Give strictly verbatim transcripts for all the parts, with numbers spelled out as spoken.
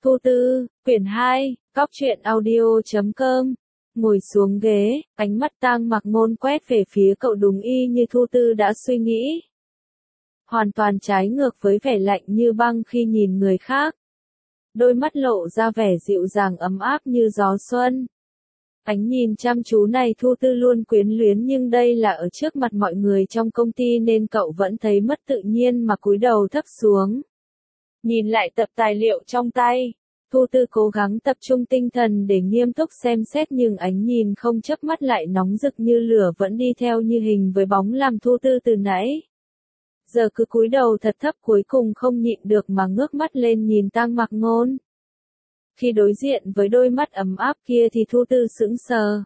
Thu Tư, quyển hai, cóc truyện audio chấm com. Ngồi xuống ghế, ánh mắt Tang Mặc Ngôn quét về phía cậu đúng y như Thu Tư đã suy nghĩ. Hoàn toàn trái ngược với vẻ lạnh như băng khi nhìn người khác. Đôi mắt lộ ra vẻ dịu dàng ấm áp như gió xuân. Ánh nhìn chăm chú này Thu Tư luôn quyến luyến, nhưng đây là ở trước mặt mọi người trong công ty nên cậu vẫn thấy mất tự nhiên mà cúi đầu thấp xuống. Nhìn lại tập tài liệu trong tay, Thu Tư cố gắng tập trung tinh thần để nghiêm túc xem xét, nhưng ánh nhìn không chớp mắt lại nóng rực như lửa vẫn đi theo như hình với bóng làm Thu Tư từ nãy. Giờ cứ cúi đầu thật thấp, cuối cùng không nhịn được mà ngước mắt lên nhìn Tang Mặc Ngôn. Khi đối diện với đôi mắt ấm áp kia thì Thu Tư sững sờ.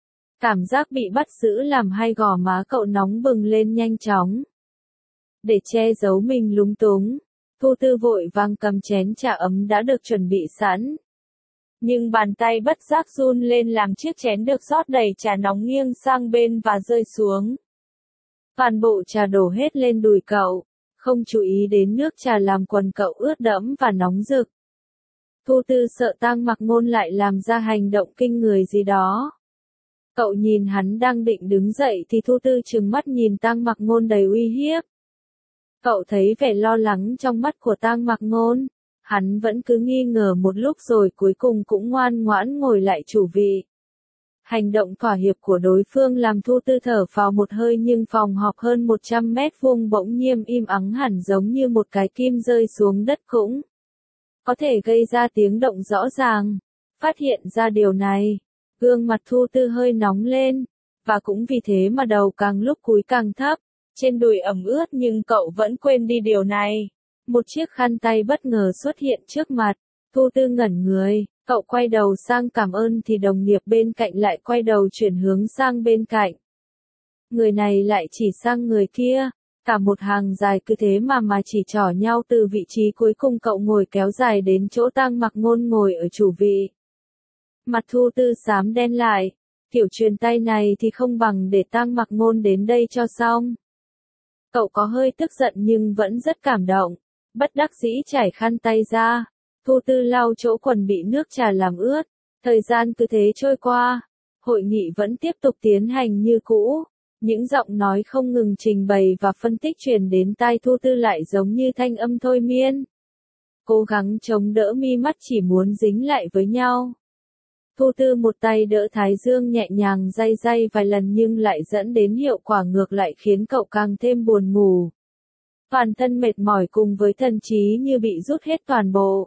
Cảm giác bị bắt giữ làm hai gò má cậu nóng bừng lên nhanh chóng. Để che giấu mình lúng túng, Thu Tư vội vàng cầm chén trà ấm đã được chuẩn bị sẵn. Nhưng bàn tay bất giác run lên làm chiếc chén được rót đầy trà nóng nghiêng sang bên và rơi xuống. Toàn bộ trà đổ hết lên đùi cậu, không chú ý đến nước trà làm quần cậu ướt đẫm và nóng rực. Thu Tư sợ Tang Mặc Ngôn lại làm ra hành động kinh người gì đó. Cậu nhìn hắn đang định đứng dậy thì Thu Tư trừng mắt nhìn Tang Mặc Ngôn đầy uy hiếp. Cậu thấy vẻ lo lắng trong mắt của Tang Mặc Ngôn, hắn vẫn cứ nghi ngờ một lúc rồi cuối cùng cũng ngoan ngoãn ngồi lại chủ vị. Hành động thỏa hiệp của đối phương làm Thu Tư thở phào một hơi, nhưng phòng họp hơn một trăm mét vuông bỗng nhiên im ắng hẳn, giống như một cái kim rơi xuống đất cũng có thể gây ra tiếng động rõ ràng. Phát hiện ra điều này, gương mặt Thu Tư hơi nóng lên, và cũng vì thế mà đầu càng lúc cúi càng thấp, trên đùi ẩm ướt, nhưng cậu vẫn quên đi điều này. Một chiếc khăn tay bất ngờ xuất hiện trước mặt, Thu Tư ngẩn người, cậu quay đầu sang cảm ơn thì đồng nghiệp bên cạnh lại quay đầu chuyển hướng sang bên cạnh. Người này lại chỉ sang người kia, cả một hàng dài cứ thế mà mà chỉ trỏ nhau từ vị trí cuối cùng cậu ngồi kéo dài đến chỗ Tang Mặc Ngôn ngồi ở chủ vị. Mặt Thu Tư xám đen lại, kiểu truyền tay này thì không bằng để Tang Mặc Ngôn đến đây cho xong. Cậu có hơi tức giận nhưng vẫn rất cảm động, bất đắc dĩ trải khăn tay ra. Thu Tư lau chỗ quần bị nước trà làm ướt, thời gian cứ thế trôi qua, hội nghị vẫn tiếp tục tiến hành như cũ, những giọng nói không ngừng trình bày và phân tích truyền đến tai Thu Tư lại giống như thanh âm thôi miên. Cố gắng chống đỡ mi mắt chỉ muốn dính lại với nhau. Thu Tư một tay đỡ thái dương nhẹ nhàng day day vài lần nhưng lại dẫn đến hiệu quả ngược lại, khiến cậu càng thêm buồn ngủ. Toàn thân mệt mỏi cùng với thần trí như bị rút hết toàn bộ.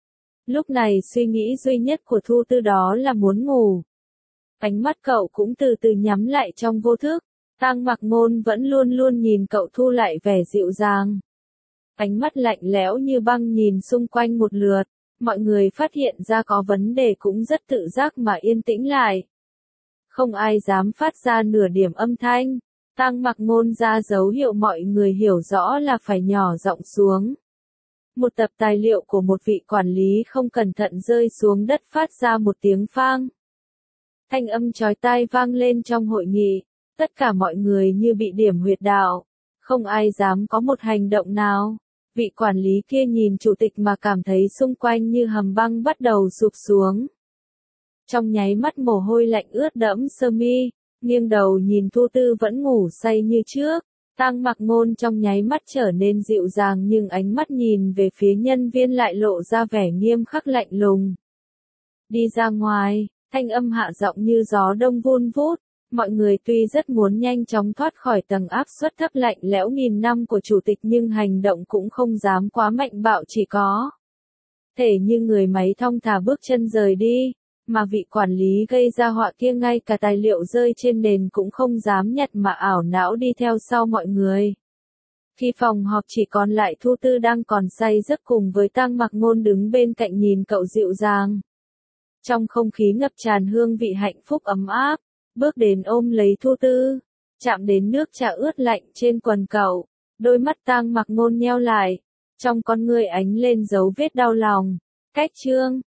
Lúc này suy nghĩ duy nhất của Thu Tư đó là muốn ngủ. Ánh mắt cậu cũng từ từ nhắm lại trong vô thức. Tang Mặc Ngôn vẫn luôn luôn nhìn cậu, thu lại vẻ dịu dàng. Ánh mắt lạnh lẽo như băng nhìn xung quanh một lượt. Mọi người phát hiện ra có vấn đề cũng rất tự giác mà yên tĩnh lại. Không ai dám phát ra nửa điểm âm thanh. Tang Mặc Ngôn ra dấu hiệu mọi người hiểu rõ là phải nhỏ giọng xuống. Một tập tài liệu của một vị quản lý không cẩn thận rơi xuống đất phát ra một tiếng phang. Thanh âm chói tai vang lên trong hội nghị, tất cả mọi người như bị điểm huyệt đạo, không ai dám có một hành động nào. Vị quản lý kia nhìn chủ tịch mà cảm thấy xung quanh như hầm băng bắt đầu sụp xuống. Trong nháy mắt mồ hôi lạnh ướt đẫm sơ mi, nghiêng đầu nhìn Thu Tư vẫn ngủ say như trước. Tang Mặc Ngôn trong nháy mắt trở nên dịu dàng, nhưng ánh mắt nhìn về phía nhân viên lại lộ ra vẻ nghiêm khắc lạnh lùng. Đi ra ngoài, thanh âm hạ giọng như gió đông vun vút. Mọi người tuy rất muốn nhanh chóng thoát khỏi tầng áp suất thấp lạnh lẽo nghìn năm của chủ tịch, nhưng hành động cũng không dám quá mạnh bạo, chỉ có thể như người máy thong thả bước chân rời đi. Mà vị quản lý gây ra họa kia ngay cả tài liệu rơi trên nền cũng không dám nhặt mà ảo não đi theo sau mọi người. Khi phòng họp chỉ còn lại Thu Tư đang còn say giấc cùng với Tang Mặc Ngôn đứng bên cạnh nhìn cậu dịu dàng. Trong không khí ngập tràn hương vị hạnh phúc ấm áp, bước đến ôm lấy Thu Tư, chạm đến nước trà ướt lạnh trên quần cậu, đôi mắt Tang Mặc Ngôn nheo lại, trong con ngươi ánh lên dấu vết đau lòng. Cách chương